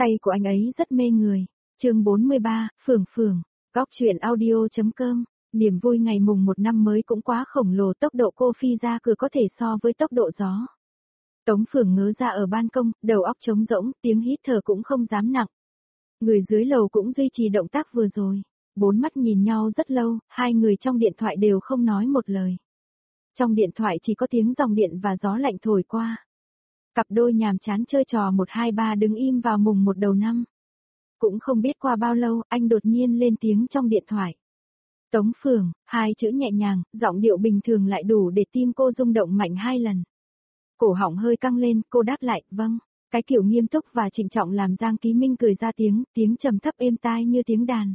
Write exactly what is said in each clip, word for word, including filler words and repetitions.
Tay của anh ấy rất mê người. Chương bốn mươi ba, Phường Phường, góc truyện audio.com. Niềm vui ngày mùng một năm mới cũng quá khổng lồ, tốc độ cô phi ra cửa có thể so với tốc độ gió. Tống Phường ngớ ra ở ban công, đầu óc trống rỗng, tiếng hít thở cũng không dám nặng. Người dưới lầu cũng duy trì động tác vừa rồi. Bốn mắt nhìn nhau rất lâu, hai người trong điện thoại đều không nói một lời. Trong điện thoại chỉ có tiếng dòng điện và gió lạnh thổi qua. Cặp đôi nhàm chán chơi trò một hai ba đứng im vào mùng một đầu năm. Cũng không biết qua bao lâu, anh đột nhiên lên tiếng trong điện thoại. Tống Phường, hai chữ nhẹ nhàng, giọng điệu bình thường lại đủ để tim cô rung động mạnh hai lần. Cổ họng hơi căng lên, cô đáp lại, vâng. Cái kiểu nghiêm túc và trịnh trọng làm Giang Ký Minh cười ra tiếng, tiếng trầm thấp êm tai như tiếng đàn.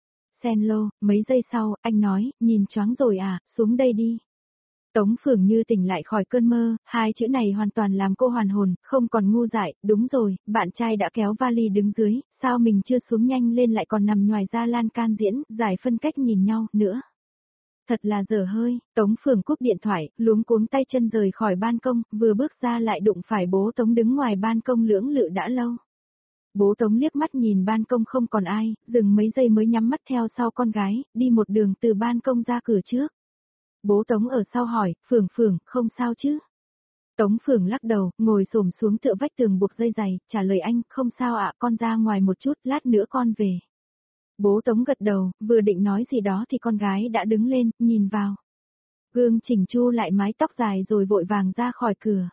Cello, mấy giây sau, anh nói, nhìn choáng rồi à, xuống đây đi. Tống Phường như tỉnh lại khỏi cơn mơ, hai chữ này hoàn toàn làm cô hoàn hồn, không còn ngu dại, đúng rồi, bạn trai đã kéo vali đứng dưới, sao mình chưa xuống nhanh lên lại còn nằm nhoài ra lan can diễn, giải phân cách nhìn nhau, nữa. Thật là dở hơi, Tống Phường cúp điện thoại, luống cuống tay chân rời khỏi ban công, vừa bước ra lại đụng phải bố Tống đứng ngoài ban công lưỡng lự đã lâu. Bố Tống liếc mắt nhìn ban công không còn ai, dừng mấy giây mới nhắm mắt theo sau con gái, đi một đường từ ban công ra cửa trước. Bố Tống ở sau hỏi, Phường Phường, không sao chứ? Tống Phường lắc đầu, ngồi xổm xuống tựa vách tường buộc dây giày, trả lời anh, không sao ạ, con ra ngoài một chút, lát nữa con về. Bố Tống gật đầu, vừa định nói gì đó thì con gái đã đứng lên, nhìn vào. Gương chỉnh chu lại mái tóc dài rồi vội vàng ra khỏi cửa.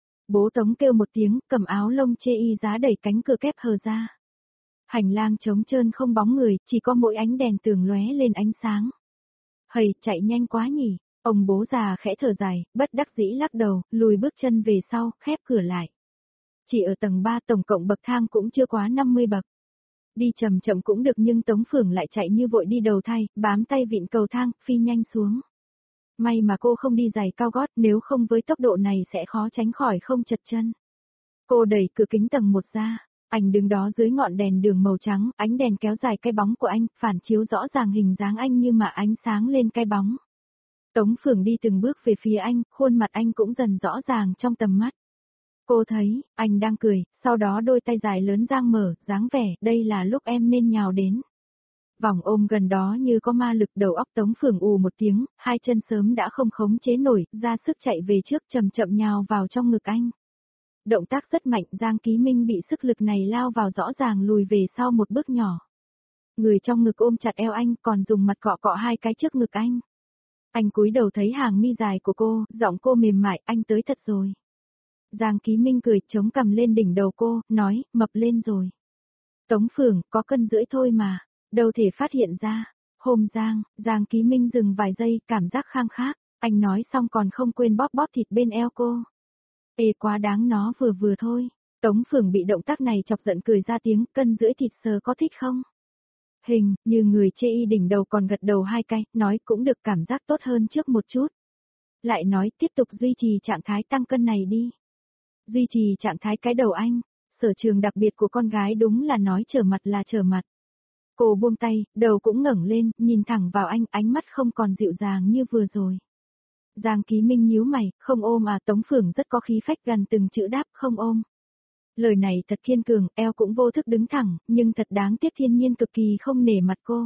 Bố Tống kêu một tiếng, cầm áo lông chê y giá đẩy cánh cửa kép hờ ra. Hành lang trống trơn không bóng người, chỉ có mỗi ánh đèn tường lóe lên ánh sáng. Hầy, chạy nhanh quá nhỉ, ông bố già khẽ thở dài, bất đắc dĩ lắc đầu, lùi bước chân về sau, khép cửa lại. Chỉ ở tầng ba tổng cộng bậc thang cũng chưa quá năm mươi bậc. Đi chậm chậm cũng được nhưng Tống Phường lại chạy như vội đi đầu thai, bám tay vịn cầu thang, phi nhanh xuống. May mà cô không đi giày cao gót, nếu không với tốc độ này sẽ khó tránh khỏi không trật chân. Cô đẩy cửa kính tầng một ra, anh đứng đó dưới ngọn đèn đường màu trắng, ánh đèn kéo dài cái bóng của anh, phản chiếu rõ ràng hình dáng anh như mà ánh sáng lên cái bóng. Tống Phường đi từng bước về phía anh, khuôn mặt anh cũng dần rõ ràng trong tầm mắt. Cô thấy, anh đang cười, sau đó đôi tay dài lớn dang mở, dáng vẻ, đây là lúc em nên nhào đến. Vòng ôm gần đó như có ma lực, đầu óc Tống Phường ù một tiếng, hai chân sớm đã không khống chế nổi, ra sức chạy về trước chậm chậm nhào vào trong ngực anh. Động tác rất mạnh, Giang Ký Minh bị sức lực này lao vào rõ ràng lùi về sau một bước nhỏ. Người trong ngực ôm chặt eo anh, còn dùng mặt cọ cọ hai cái trước ngực anh. Anh cúi đầu thấy hàng mi dài của cô, giọng cô mềm mại, anh tới thật rồi. Giang Ký Minh cười, chống cằm lên đỉnh đầu cô, nói, mập lên rồi. Tống Phường, có cân rưỡi thôi mà, đâu thể phát hiện ra. Hôm Giang, Giang Ký Minh dừng vài giây, cảm giác khang khác, anh nói xong còn không quên bóp bóp thịt bên eo cô. Ê quá đáng, nó vừa vừa thôi. Tống Phường bị động tác này chọc giận cười ra tiếng, cân rưỡi thịt sờ có thích không? Hình, như người chê y đỉnh đầu còn gật đầu hai cái, nói cũng được, cảm giác tốt hơn trước một chút. Lại nói tiếp tục duy trì trạng thái tăng cân này đi. Duy trì trạng thái cái đầu anh, sở trường đặc biệt của con gái đúng là nói trở mặt là trở mặt. Cô buông tay, đầu cũng ngẩng lên, nhìn thẳng vào anh, ánh mắt không còn dịu dàng như vừa rồi. Giang Ký Minh nhíu mày, không ôm à? Tống Phường rất có khí phách gần từng chữ đáp, không ôm. Lời này thật kiên cường, eo cũng vô thức đứng thẳng, nhưng thật đáng tiếc thiên nhiên cực kỳ không nể mặt cô.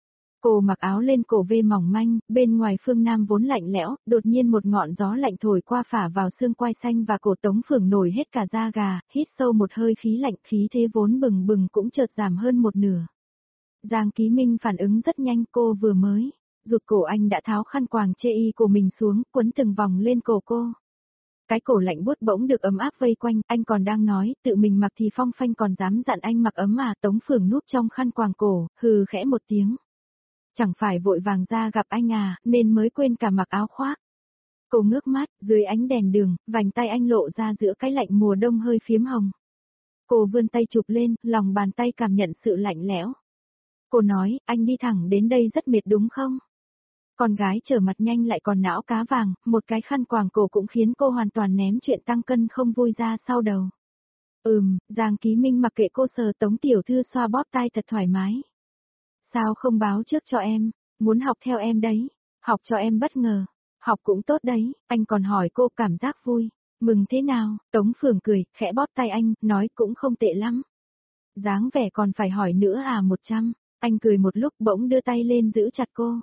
Cô mặc áo lên cổ vê mỏng manh, bên ngoài phương Nam vốn lạnh lẽo, đột nhiên một ngọn gió lạnh thổi qua phả vào xương quai xanh và cổ Tống Phường nổi hết cả da gà, hít sâu một hơi khí lạnh, khí thế vốn bừng bừng cũng chợt giảm hơn một nửa. Giang Ký Minh phản ứng rất nhanh, cô vừa mới rụt cổ anh đã tháo khăn quàng chê y của mình xuống, quấn từng vòng lên cổ cô. Cái cổ lạnh buốt bỗng được ấm áp vây quanh, anh còn đang nói, tự mình mặc thì phong phanh còn dám dặn anh mặc ấm à? Tống Phường núp trong khăn quàng cổ, hừ khẽ một tiếng. Chẳng phải vội vàng ra gặp anh à, nên mới quên cả mặc áo khoác. Cô ngước mắt, dưới ánh đèn đường, vành tay anh lộ ra giữa cái lạnh mùa đông hơi phiếm hồng. Cô vươn tay chụp lên, lòng bàn tay cảm nhận sự lạnh lẽo. Cô nói, anh đi thẳng đến đây rất mệt đúng không? Con gái trở mặt nhanh lại còn não cá vàng, một cái khăn quàng cổ cũng khiến cô hoàn toàn ném chuyện tăng cân không vui ra sau đầu. Ừm, Giang Ký Minh mặc kệ cô, sờ Tống tiểu thư xoa bóp tai thật thoải mái. Sao không báo trước cho em, muốn học theo em đấy, học cho em bất ngờ, học cũng tốt đấy, anh còn hỏi cô cảm giác vui, mừng thế nào? Tống Phường cười, khẽ bóp tay anh, nói cũng không tệ lắm. Dáng vẻ còn phải hỏi nữa à một trăm, anh cười một lúc bỗng đưa tay lên giữ chặt cô.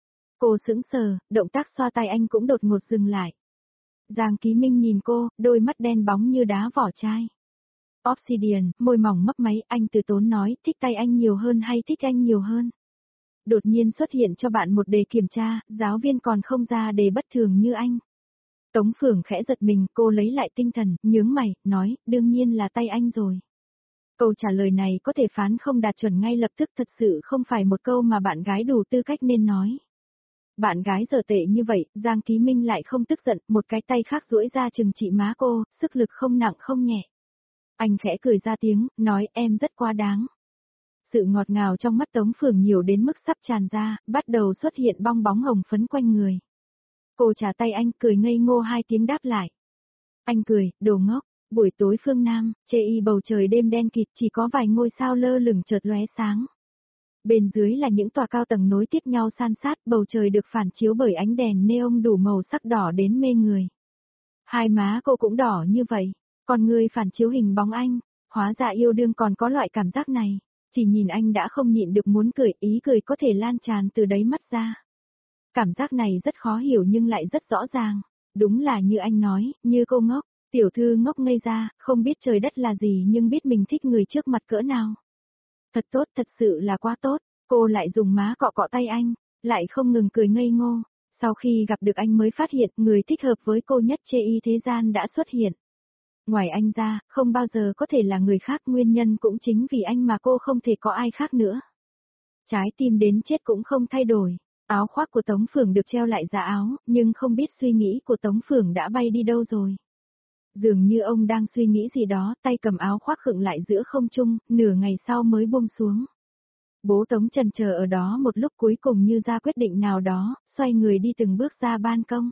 Cô sững sờ, động tác xoa tay anh cũng đột ngột dừng lại. Giang Ký Minh nhìn cô, đôi mắt đen bóng như đá vỏ chai. Obsidian, môi mỏng mấp máy, anh từ tốn nói, thích tay anh nhiều hơn hay thích anh nhiều hơn? Đột nhiên xuất hiện cho bạn một đề kiểm tra, giáo viên còn không ra đề bất thường như anh. Tống Phượng khẽ giật mình, cô lấy lại tinh thần, nhướng mày, nói, đương nhiên là tay anh rồi. Câu trả lời này có thể phán không đạt chuẩn ngay lập tức, thật sự không phải một câu mà bạn gái đủ tư cách nên nói. Bạn gái dở tệ như vậy, Giang Ký Minh lại không tức giận, một cái tay khác duỗi ra chừng trị má cô, sức lực không nặng không nhẹ. Anh khẽ cười ra tiếng, nói em rất quá đáng. Sự ngọt ngào trong mắt Tống Phượng nhiều đến mức sắp tràn ra, bắt đầu xuất hiện bong bóng hồng phấn quanh người. Cô trả tay anh, cười ngây ngô hai tiếng đáp lại. Anh cười, đồ ngốc, buổi tối phương Nam, chê y bầu trời đêm đen kịt chỉ có vài ngôi sao lơ lửng chợt lóe sáng. Bên dưới là những tòa cao tầng nối tiếp nhau san sát, bầu trời được phản chiếu bởi ánh đèn neon đủ màu sắc đỏ đến mê người. Hai má cô cũng đỏ như vậy, còn người phản chiếu hình bóng anh, hóa ra yêu đương còn có loại cảm giác này. Chỉ nhìn anh đã không nhịn được muốn cười, ý cười có thể lan tràn từ đáy mắt ra. Cảm giác này rất khó hiểu nhưng lại rất rõ ràng. Đúng là như anh nói, như cô ngốc, tiểu thư ngốc ngây ra, không biết trời đất là gì nhưng biết mình thích người trước mặt cỡ nào. Thật tốt, thật sự là quá tốt, cô lại dùng má cọ cọ tay anh, lại không ngừng cười ngây ngô. Sau khi gặp được anh mới phát hiện người thích hợp với cô nhất chê y thế gian đã xuất hiện. Ngoài anh ra, không bao giờ có thể là người khác, nguyên nhân cũng chính vì anh mà cô không thể có ai khác nữa. Trái tim đến chết cũng không thay đổi. Áo khoác của Tống Phượng được treo lại giá áo, nhưng không biết suy nghĩ của Tống Phượng đã bay đi đâu rồi. Dường như ông đang suy nghĩ gì đó, tay cầm áo khoác khựng lại giữa không trung, nửa ngày sau mới buông xuống. Bố Tống chần chờ ở đó một lúc cuối cùng như ra quyết định nào đó, xoay người đi từng bước ra ban công.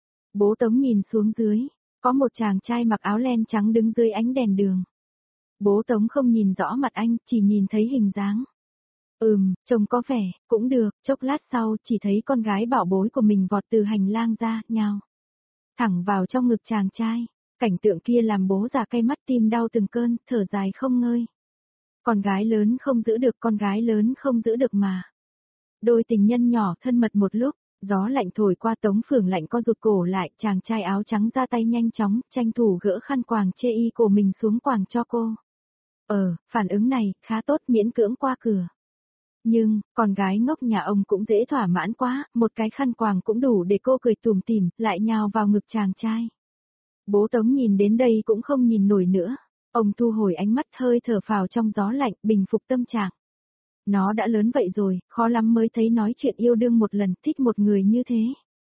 Bố Tống nhìn xuống dưới, có một chàng trai mặc áo len trắng đứng dưới ánh đèn đường. Bố Tống không nhìn rõ mặt anh, chỉ nhìn thấy hình dáng. Ừm, trông có vẻ, cũng được, chốc lát sau chỉ thấy con gái bảo bối của mình vọt từ hành lang ra, nhào thẳng vào trong ngực chàng trai. Cảnh tượng kia làm bố già cay mắt tim đau từng cơn, thở dài không ngơi. Con gái lớn không giữ được, con gái lớn không giữ được mà. Đôi tình nhân nhỏ thân mật một lúc, gió lạnh thổi qua Tống Phượng lạnh co rụt cổ lại, chàng trai áo trắng ra tay nhanh chóng, tranh thủ gỡ khăn quàng chê y của mình xuống quàng cho cô. Ờ, phản ứng này, khá tốt, miễn cưỡng qua cửa. Nhưng, con gái ngốc nhà ông cũng dễ thỏa mãn quá, một cái khăn quàng cũng đủ để cô cười tủm tỉm, lại nhào vào ngực chàng trai. Bố Tống nhìn đến đây cũng không nhìn nổi nữa. Ông thu hồi ánh mắt, hơi thở phào trong gió lạnh, bình phục tâm trạng. Nó đã lớn vậy rồi, khó lắm mới thấy nói chuyện yêu đương một lần, thích một người như thế.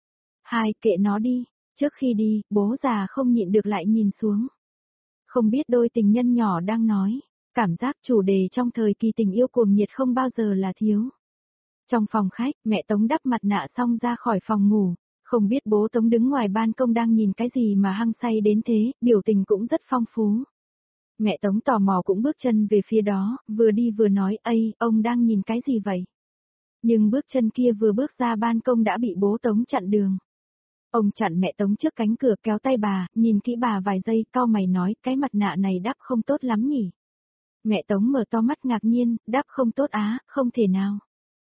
Hai, kệ nó đi. Trước khi đi, bố già không nhịn được lại nhìn xuống. Không biết đôi tình nhân nhỏ đang nói. Cảm giác chủ đề trong thời kỳ tình yêu cuồng nhiệt không bao giờ là thiếu. Trong phòng khách, mẹ Tống đắp mặt nạ xong ra khỏi phòng ngủ. Không biết bố Tống đứng ngoài ban công đang nhìn cái gì mà hăng say đến thế, biểu tình cũng rất phong phú. Mẹ Tống tò mò cũng bước chân về phía đó, vừa đi vừa nói, ây, ông đang nhìn cái gì vậy? Nhưng bước chân kia vừa bước ra ban công đã bị bố Tống chặn đường. Ông chặn mẹ Tống trước cánh cửa, kéo tay bà, nhìn kỹ bà vài giây, cau mày nói, cái mặt nạ này đắp không tốt lắm nhỉ? Mẹ Tống mở to mắt ngạc nhiên, đắp không tốt á, không thể nào.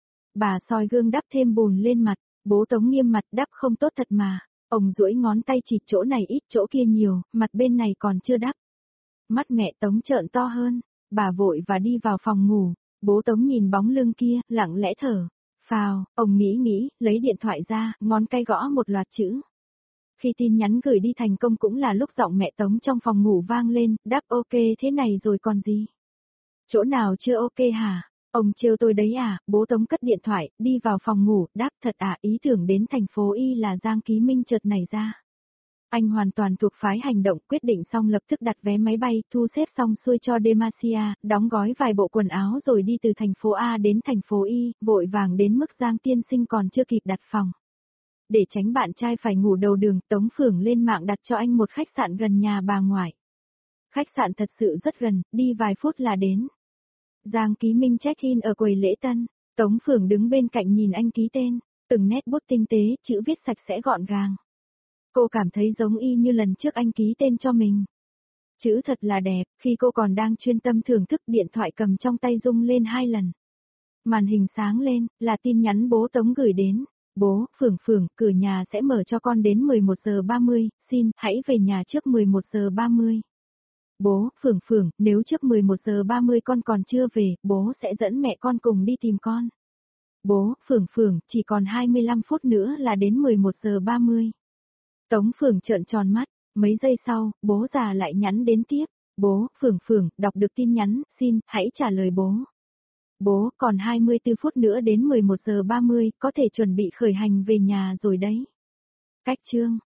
Bà soi gương đắp thêm bùn lên mặt, bố Tống nghiêm mặt, đắp không tốt thật mà. Ông duỗi ngón tay chỉ chỗ này ít chỗ kia nhiều, mặt bên này còn chưa đắp. Mắt mẹ Tống trợn to hơn, bà vội và đi vào phòng ngủ. Bố Tống nhìn bóng lưng kia, lặng lẽ thở phào. Ông nghĩ nghĩ, lấy điện thoại ra, ngón tay gõ một loạt chữ. Khi tin nhắn gửi đi thành công cũng là lúc giọng mẹ Tống trong phòng ngủ vang lên, đáp ok thế này rồi còn gì? Chỗ nào chưa ok hả? Ông trêu tôi đấy à? Bố Tống cất điện thoại, đi vào phòng ngủ, đáp thật à, ý tưởng đến thành phố Y là Giang Ký Minh chợt nảy ra. Anh hoàn toàn thuộc phái hành động, quyết định xong lập tức đặt vé máy bay, thu xếp xong xuôi cho Demacia, đóng gói vài bộ quần áo rồi đi từ thành phố A đến thành phố Y, vội vàng đến mức Giang tiên sinh còn chưa kịp đặt phòng. Để tránh bạn trai phải ngủ đầu đường, Tống Phượng lên mạng đặt cho anh một khách sạn gần nhà bà ngoại. Khách sạn thật sự rất gần, đi vài phút là đến. Giang Ký Minh check-in ở quầy lễ tân, Tống Phượng đứng bên cạnh nhìn anh ký tên, từng nét bút tinh tế, chữ viết sạch sẽ gọn gàng. Cô cảm thấy giống y như lần trước anh ký tên cho mình. Chữ thật là đẹp, khi cô còn đang chuyên tâm thưởng thức điện thoại cầm trong tay rung lên hai lần. Màn hình sáng lên, là tin nhắn bố Tống gửi đến. Bố, Phượng Phượng, cửa nhà sẽ mở cho con đến mười một giờ ba mươi, xin, hãy về nhà trước mười một giờ ba mươi. Bố, Phượng Phượng, nếu trước mười một giờ ba mươi con còn chưa về, bố sẽ dẫn mẹ con cùng đi tìm con. Bố, Phượng Phượng, chỉ còn hai mươi lăm phút nữa là đến mười một giờ ba mươi. Tống Phượng trợn tròn mắt, mấy giây sau, bố già lại nhắn đến tiếp. Bố, Phượng Phượng, đọc được tin nhắn, xin, hãy trả lời bố. Bố, còn hai mươi tư phút nữa đến mười một giờ ba mươi, có thể chuẩn bị khởi hành về nhà rồi đấy. Cách chương